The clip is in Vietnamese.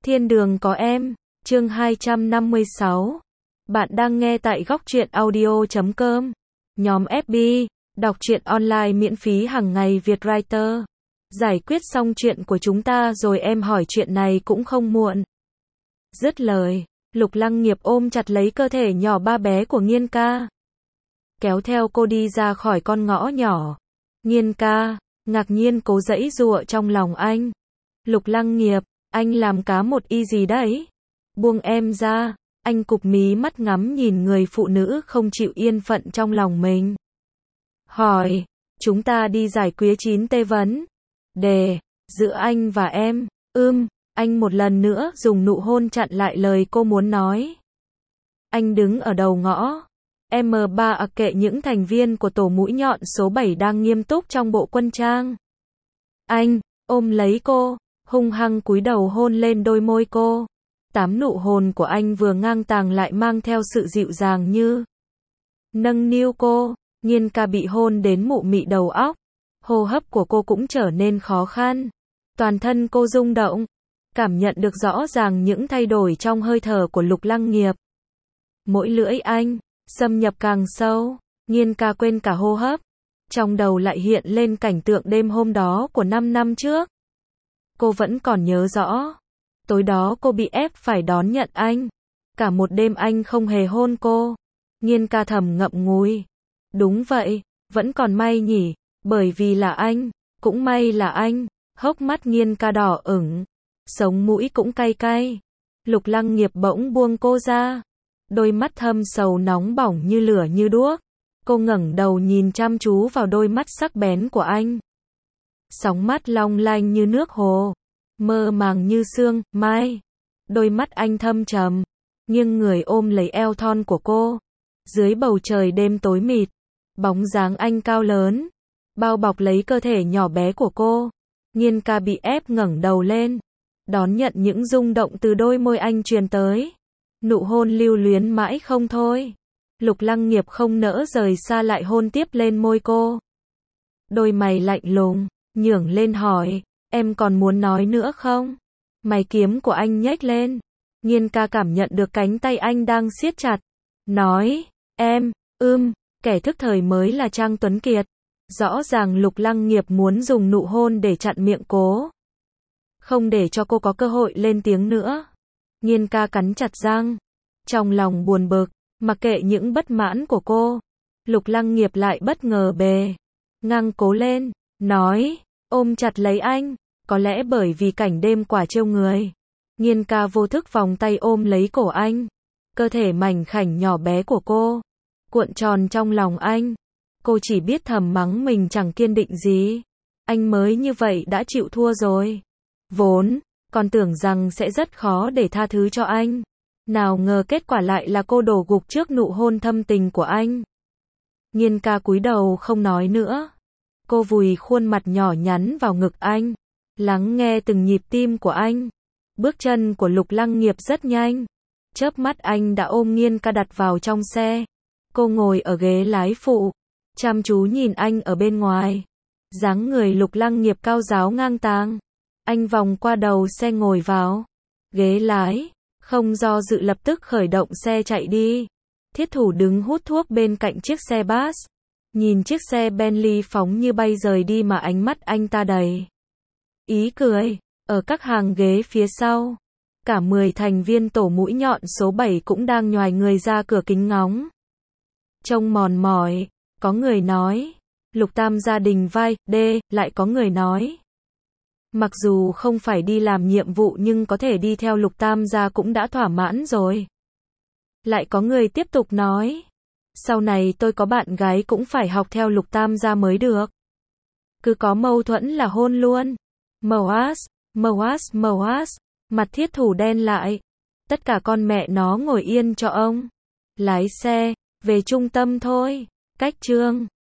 Thiên đường có em, chương 256. Bạn đang nghe tại góc truyện audio.com. Nhóm FB, đọc truyện online miễn phí hàng ngày Việt Writer. Giải quyết xong chuyện của chúng ta rồi em hỏi chuyện này cũng không muộn. Dứt lời, Lục Lăng Nghiệp ôm chặt lấy cơ thể nhỏ ba bé của Nghiên ca, kéo theo cô đi ra khỏi con ngõ nhỏ. Nghiên ca, ngạc nhiên cố giãy giụa trong lòng anh. Lục Lăng Nghiệp, anh làm cá một y gì đấy? Buông em ra. Anh cụp mí mắt ngắm nhìn người phụ nữ không chịu yên phận trong lòng mình. Hỏi, chúng ta đi giải quyết 9T vấn đề giữa anh và em. Anh một lần nữa dùng nụ hôn chặn lại lời cô muốn nói. Anh đứng ở đầu ngõ. M3 kệ những thành viên của tổ mũi nhọn số 7 đang nghiêm túc trong bộ quân trang. Anh ôm lấy cô, hung hăng cúi đầu hôn lên đôi môi cô. 8 nụ hôn của anh vừa ngang tàng lại mang theo sự dịu dàng như nâng niu cô. Nghiên ca bị hôn đến mụ mị đầu óc. Hô hấp của cô cũng trở nên khó khăn. Toàn thân cô rung động, cảm nhận được rõ ràng những thay đổi trong hơi thở của Lục Lăng Nghiệp. Mỗi lưỡi anh xâm nhập càng sâu, Nghiên ca quên cả hô hấp. Trong đầu lại hiện lên cảnh tượng đêm hôm đó của 5 năm trước. Cô vẫn còn nhớ rõ. Tối đó cô bị ép phải đón nhận anh. Cả một đêm anh không hề hôn cô. Nghiên ca thầm ngậm ngùi. Đúng vậy, vẫn còn may nhỉ, bởi vì là anh, cũng may là anh. Hốc mắt Nghiên ca đỏ ửng, sống mũi cũng cay cay. Lục Lăng Nghiệp bỗng buông cô ra. Đôi mắt thâm sầu nóng bỏng như lửa như đuốc. Cô ngẩng đầu nhìn chăm chú vào đôi mắt sắc bén của anh. Sóng mắt long lanh như nước hồ, mơ màng như sương mai. Đôi mắt anh thâm trầm, nghiêng người ôm lấy eo thon của cô. Dưới bầu trời đêm tối mịt, bóng dáng anh cao lớn, bao bọc lấy cơ thể nhỏ bé của cô. Nghiên ca bị ép ngẩng đầu lên, đón nhận những rung động từ đôi môi anh truyền tới. Nụ hôn lưu luyến mãi không thôi. Lục Lăng Nghiệp không nỡ rời xa lại hôn tiếp lên môi cô. Đôi mày lạnh lùng, nhướng lên hỏi, em còn muốn nói nữa không? Mày kiếm của anh nhếch lên. Nghiên ca cảm nhận được cánh tay anh đang siết chặt. Nói, em, kẻ thức thời mới là Trang Tuấn Kiệt. Rõ ràng Lục Lăng Nghiệp muốn dùng nụ hôn để chặn miệng cô, không để cho cô có cơ hội lên tiếng nữa. Nghiên ca cắn chặt răng, trong lòng buồn bực, mặc kệ những bất mãn của cô. Lục Lăng Nghiệp lại bất ngờ bề ngang cố lên, nói, ôm chặt lấy anh. Có lẽ bởi vì cảnh đêm quả trêu người, Nghiên ca vô thức vòng tay ôm lấy cổ anh. Cơ thể mảnh khảnh nhỏ bé của cô cuộn tròn trong lòng anh. Cô chỉ biết thầm mắng mình chẳng kiên định gì. Anh mới như vậy đã chịu thua rồi. Vốn còn tưởng rằng sẽ rất khó để tha thứ cho anh. Nào ngờ kết quả lại là cô đổ gục trước nụ hôn thâm tình của anh. Nghiên ca cúi đầu không nói nữa. Cô vùi khuôn mặt nhỏ nhắn vào ngực anh, lắng nghe từng nhịp tim của anh. Bước chân của Lục Lăng Nghiệp rất nhanh. Chớp mắt anh đã ôm Nghiên ca đặt vào trong xe. Cô ngồi ở ghế lái phụ, chăm chú nhìn anh ở bên ngoài. Dáng người Lục Lăng Nghiệp cao ráo ngang tàng. Anh vòng qua đầu xe ngồi vào ghế lái, không do dự lập tức khởi động xe chạy đi. Thiết thủ đứng hút thuốc bên cạnh chiếc xe bus, nhìn chiếc xe Bentley phóng như bay rời đi mà ánh mắt anh ta đầy ý cười. Ở các hàng ghế phía sau, cả 10 thành viên tổ mũi nhọn số 7 cũng đang nhoài người ra cửa kính ngóng, trông mòn mỏi. Có người nói, Lục Tam gia đình vai D, lại có người nói, mặc dù không phải đi làm nhiệm vụ nhưng có thể đi theo Lục Tam gia cũng đã thỏa mãn rồi. Lại có người tiếp tục nói, sau này tôi có bạn gái cũng phải học theo Lục Tam gia mới được. Cứ có mâu thuẫn là hôn luôn. Mouas, mặt thiết thủ đen lại. Tất cả con mẹ nó ngồi yên cho ông. Lái xe, về trung tâm thôi. Cách chương